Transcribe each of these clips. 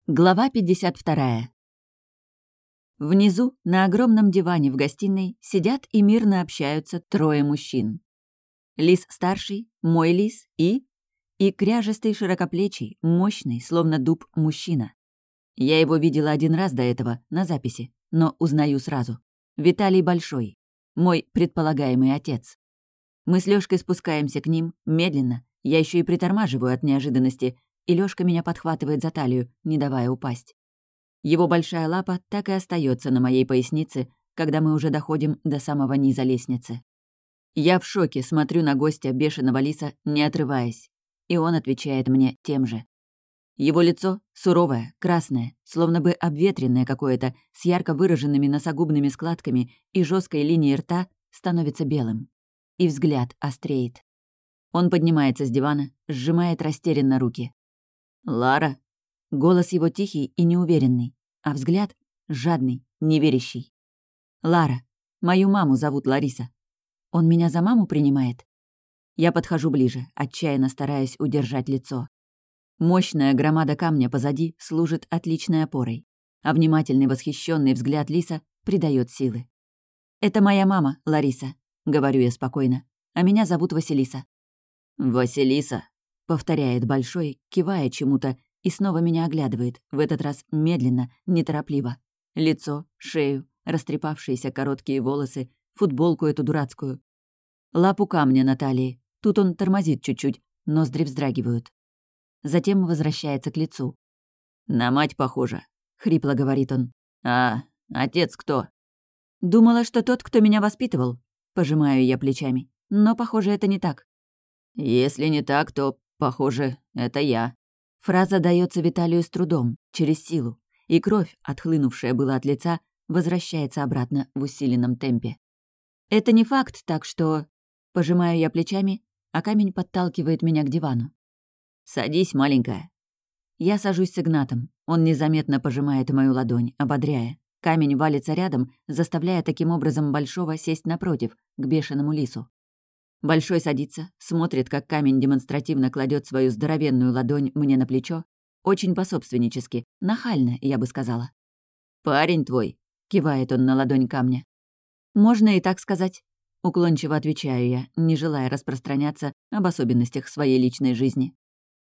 Глава 52. Внизу, на огромном диване в гостиной, сидят и мирно общаются трое мужчин. Лис-старший, мой лис и кряжестый, широкоплечий, мощный, словно дуб, мужчина. Я его видела один раз до этого, на записи, но узнаю сразу. Виталий Большой, мой предполагаемый отец. Мы с Лёшкой спускаемся к ним, медленно, я еще и притормаживаю от неожиданности, и Лёшка меня подхватывает за талию, не давая упасть. Его большая лапа так и остается на моей пояснице, когда мы уже доходим до самого низа лестницы. Я в шоке смотрю на гостя бешеного лиса, не отрываясь, и он отвечает мне тем же. Его лицо суровое, красное, словно бы обветренное какое-то, с ярко выраженными носогубными складками и жесткой линией рта, становится белым. И взгляд остреет. Он поднимается с дивана, сжимает растерянно руки. «Лара?» Голос его тихий и неуверенный, а взгляд жадный, неверящий. «Лара. Мою маму зовут Лариса. Он меня за маму принимает?» Я подхожу ближе, отчаянно стараясь удержать лицо. Мощная громада камня позади служит отличной опорой, а внимательный восхищенный взгляд лиса придает силы. «Это моя мама, Лариса», — говорю я спокойно, «а меня зовут Василиса». «Василиса», — повторяет Большой, кивая чему-то, и снова меня оглядывает, в этот раз медленно, неторопливо. Лицо, шею, растрепавшиеся короткие волосы, футболку эту дурацкую. Лапу камня на талии. Тут он тормозит чуть-чуть, ноздри вздрагивают. Затем возвращается к лицу. «На мать похоже», — хрипло говорит он. «А отец кто?» «Думала, что тот, кто меня воспитывал», — пожимаю я плечами. Но, похоже, это не так. «Если не так, то, похоже, это я». Фраза дается Виталию с трудом, через силу, и кровь, отхлынувшая была от лица, возвращается обратно в усиленном темпе. «Это не факт, так что...» Пожимаю я плечами, а камень подталкивает меня к дивану. «Садись, маленькая». Я сажусь с Игнатом. Он незаметно пожимает мою ладонь, ободряя. Камень валится рядом, заставляя таким образом Большого сесть напротив, к бешеному лису. Большой садится, смотрит, как камень демонстративно кладет свою здоровенную ладонь мне на плечо. Очень пособственнически, нахально, я бы сказала. «Парень твой», — кивает он на ладонь камня. «Можно и так сказать», — уклончиво отвечаю я, не желая распространяться об особенностях своей личной жизни.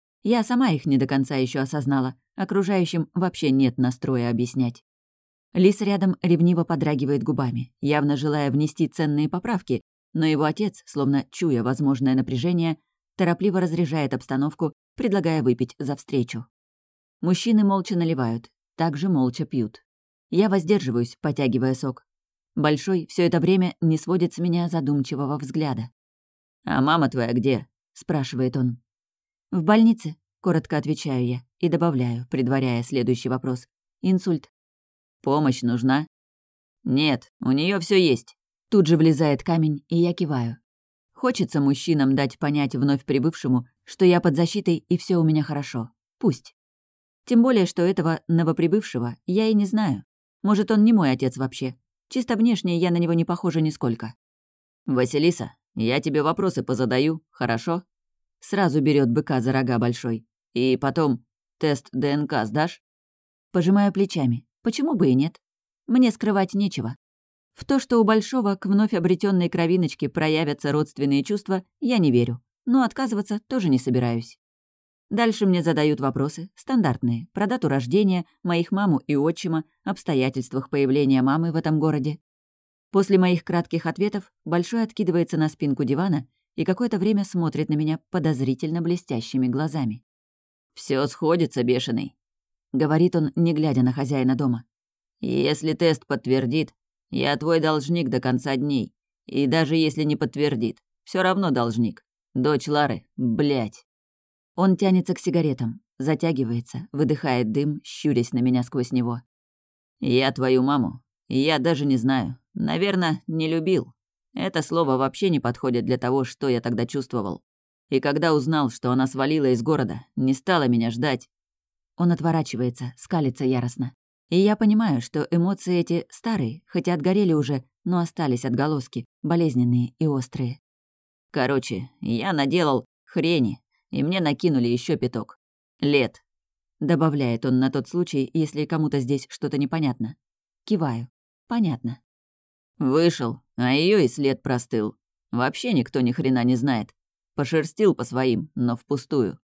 Я сама их не до конца еще осознала, окружающим вообще нет настроя объяснять. Лис рядом ревниво подрагивает губами, явно желая внести ценные поправки, но его отец, словно чуя возможное напряжение, торопливо разряжает обстановку, предлагая выпить за встречу. Мужчины молча наливают, также молча пьют. Я воздерживаюсь, потягивая сок. Большой все это время не сводит с меня задумчивого взгляда. «А мама твоя где?» — спрашивает он. «В больнице», — коротко отвечаю я и добавляю, предваряя следующий вопрос. «Инсульт». «Помощь нужна?» «Нет, у нее все есть». Тут же влезает камень, и я киваю. Хочется мужчинам дать понять вновь прибывшему, что я под защитой и все у меня хорошо. Пусть. Тем более, что этого новоприбывшего я и не знаю. Может, он не мой отец вообще. Чисто внешне я на него не похожа нисколько. «Василиса, я тебе вопросы позадаю, хорошо?» Сразу берет быка за рога Большой. «И потом, тест ДНК сдашь?» Пожимаю плечами. Почему бы и нет? Мне скрывать нечего. В то, что у Большого к вновь обретенной кровиночке проявятся родственные чувства, я не верю, но отказываться тоже не собираюсь. Дальше мне задают вопросы, стандартные, про дату рождения, моих маму и отчима, обстоятельствах появления мамы в этом городе. После моих кратких ответов Большой откидывается на спинку дивана и какое-то время смотрит на меня подозрительно блестящими глазами. «Всё сходится, бешеный», — говорит он, не глядя на хозяина дома. «Если тест подтвердит, я твой должник до конца дней. И даже если не подтвердит, все равно должник. Дочь Лары, блядь». Он тянется к сигаретам, затягивается, выдыхает дым, щурясь на меня сквозь него. «Я твою маму. Я даже не знаю. Наверное, не любил. Это слово вообще не подходит для того, что я тогда чувствовал. И когда узнал, что она свалила из города, не стала меня ждать». Он отворачивается, скалится яростно. И я понимаю, что эмоции эти старые, хотя отгорели уже, но остались отголоски, болезненные и острые. Короче, я наделал хрени, и мне накинули еще пяток. Лет. добавляет он на тот случай, если кому-то здесь что-то непонятно. Киваю. Понятно. Вышел, а ее и след простыл. Вообще никто ни хрена не знает. Пошерстил по своим, но впустую.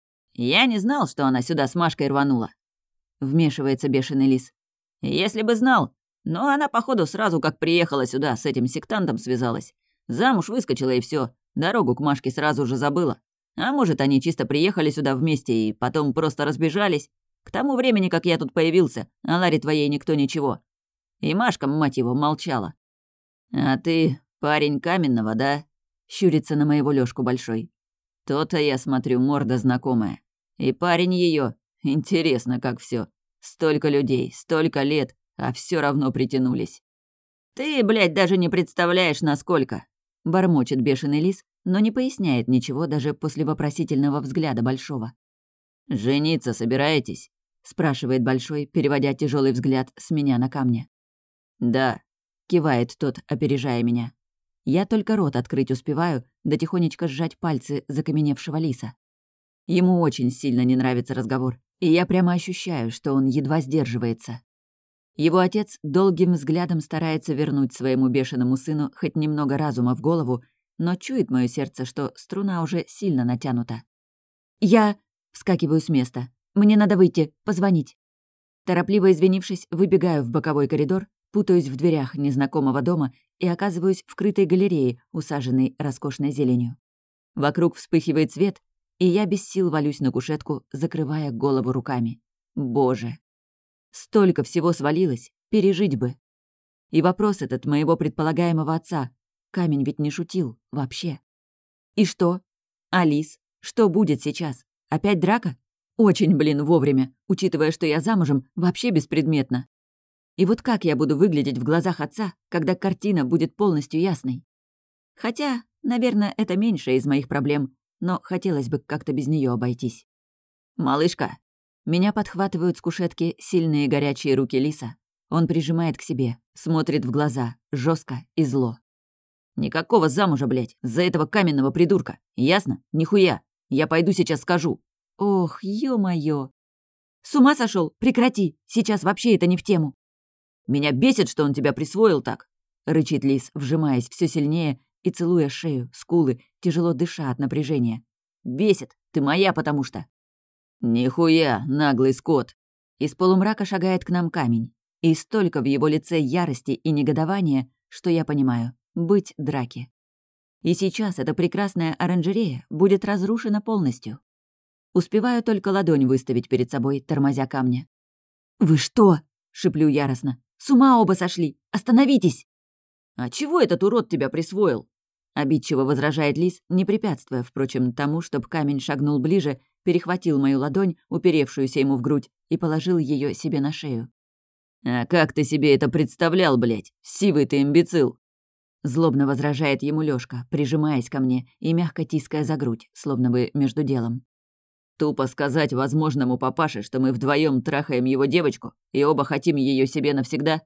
Я не знал, что она сюда с Машкой рванула. Вмешивается бешеный лис. Если бы знал. Но она, походу, сразу как приехала сюда, с этим сектантом связалась. Замуж выскочила и все. Дорогу к Машке сразу же забыла. А может, они чисто приехали сюда вместе и потом просто разбежались. К тому времени, как я тут появился, о Ларе твоей никто ничего. И Машка, мать его, молчала. «А ты парень Каменного, да?» — щурится на моего Лёшку Большой. «То-то, я смотрю, морда знакомая. И парень ее. Интересно, как все. Столько людей, столько лет, а все равно притянулись». «Ты, блядь, даже не представляешь, насколько!» — бормочет бешеный лис, но не поясняет ничего даже после вопросительного взгляда Большого. «Жениться собираетесь?» — спрашивает Большой, переводя тяжелый взгляд с меня на камня. «Да», — кивает тот, опережая меня. Я только рот открыть успеваю, да тихонечко сжать пальцы закаменевшего лиса. Ему очень сильно не нравится разговор, и я прямо ощущаю, что он едва сдерживается. Его отец долгим взглядом старается вернуть своему бешеному сыну хоть немного разума в голову, но чует моё сердце, что струна уже сильно натянута. «Я...» — вскакиваю с места. «Мне надо выйти, позвонить». Торопливо извинившись, выбегаю в боковой коридор, путаюсь в дверях незнакомого дома и оказываюсь в крытой галерее, усаженной роскошной зеленью. Вокруг вспыхивает свет, и я без сил валюсь на кушетку, закрывая голову руками. Боже! Столько всего свалилось, пережить бы. И вопрос этот моего предполагаемого отца. Камень ведь не шутил, вообще. И что? Алис? Что будет сейчас? Опять драка? Очень, блин, вовремя, учитывая, что я замужем, вообще беспредметно. И вот как я буду выглядеть в глазах отца, когда картина будет полностью ясной? Хотя, наверное, это меньшая из моих проблем, но хотелось бы как-то без нее обойтись. «Малышка!» Меня подхватывают с кушетки сильные горячие руки лиса. Он прижимает к себе, смотрит в глаза, жестко и зло. «Никакого замужа, блядь, за этого каменного придурка. Ясно? Нихуя. Я пойду сейчас скажу». «Ох, ё-моё!» «С ума сошел? Прекрати! Сейчас вообще это не в тему!» «Меня бесит, что он тебя присвоил так!» — рычит лис, вжимаясь все сильнее и целуя шею, скулы, тяжело дыша от напряжения. «Бесит! Ты моя, потому что...» «Нихуя, наглый скот!» Из полумрака шагает к нам камень. И столько в его лице ярости и негодования, что я понимаю — быть драки. И сейчас эта прекрасная оранжерея будет разрушена полностью. Успеваю только ладонь выставить перед собой, тормозя камня. «Вы что?» — шиплю яростно. «С ума оба сошли! Остановитесь!» «А чего этот урод тебя присвоил?» — обидчиво возражает лис, не препятствуя, впрочем, тому, чтобы камень шагнул ближе, перехватил мою ладонь, уперевшуюся ему в грудь, и положил ее себе на шею. «А как ты себе это представлял, блядь? Сивый ты имбецил!» Злобно возражает ему Лёшка, прижимаясь ко мне и мягко тиская за грудь, словно бы между делом. «Тупо сказать возможному папаше, что мы вдвоем трахаем его девочку и оба хотим ее себе навсегда?»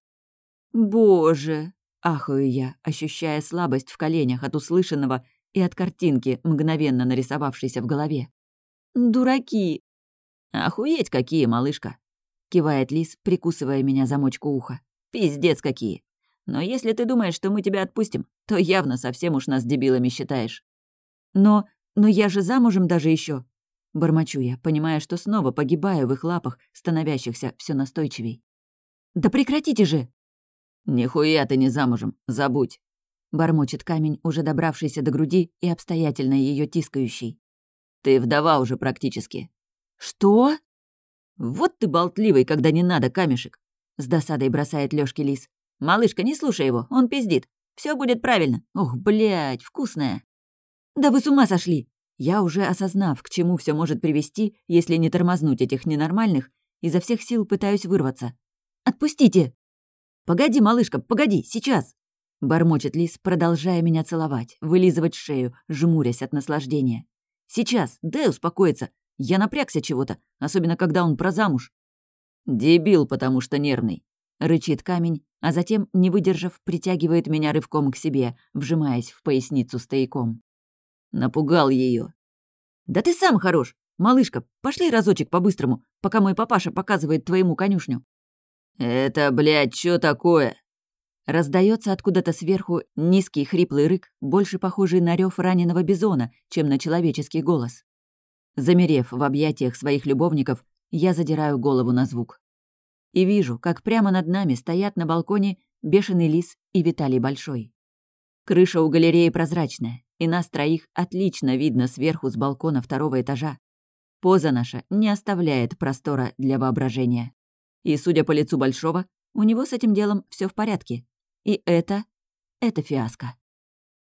«Боже!» — ахаю я, ощущая слабость в коленях от услышанного и от картинки, мгновенно нарисовавшейся в голове. «Дураки!» «Охуеть какие, малышка!» — кивает лис, прикусывая меня за мочку уха. «Пиздец какие! Но если ты думаешь, что мы тебя отпустим, то явно совсем уж нас дебилами считаешь». Но я же замужем даже еще. Бормочу я, понимая, что снова погибаю в их лапах, становящихся все настойчивей. «Да прекратите же!» «Нихуя ты не замужем, забудь!» Бормочет камень, уже добравшийся до груди и обстоятельно ее тискающий. «Ты вдова уже практически». «Что?» «Вот ты болтливый, когда не надо, камешек!» С досадой бросает Лёшке лис. «Малышка, не слушай его, он пиздит. Все будет правильно. Ох, блядь, вкусная!» «Да вы с ума сошли!» Я, уже осознав, к чему все может привести, если не тормознуть этих ненормальных, изо всех сил пытаюсь вырваться. «Отпустите!» «Погоди, малышка, погоди, сейчас!» Бормочет лис, продолжая меня целовать, вылизывать шею, жмурясь от наслаждения. «Сейчас, дай успокоиться. Я напрягся чего-то, особенно когда он про замуж». «Дебил, потому что нервный», — рычит камень, а затем, не выдержав, притягивает меня рывком к себе, вжимаясь в поясницу стояком. Напугал ее. «Да ты сам хорош! Малышка, пошли разочек по-быстрому, пока мой папаша показывает твоему конюшню». «Это, блядь, чё такое?» Раздается откуда-то сверху низкий хриплый рык, больше похожий на рев раненого бизона, чем на человеческий голос. Замерев в объятиях своих любовников, я задираю голову на звук. И вижу, как прямо над нами стоят на балконе Бешеный Лис и Виталий Большой. Крыша у галереи прозрачная, и нас троих отлично видно сверху с балкона второго этажа. Поза наша не оставляет простора для воображения. И, судя по лицу Большого, у него с этим делом все в порядке. И это фиаско.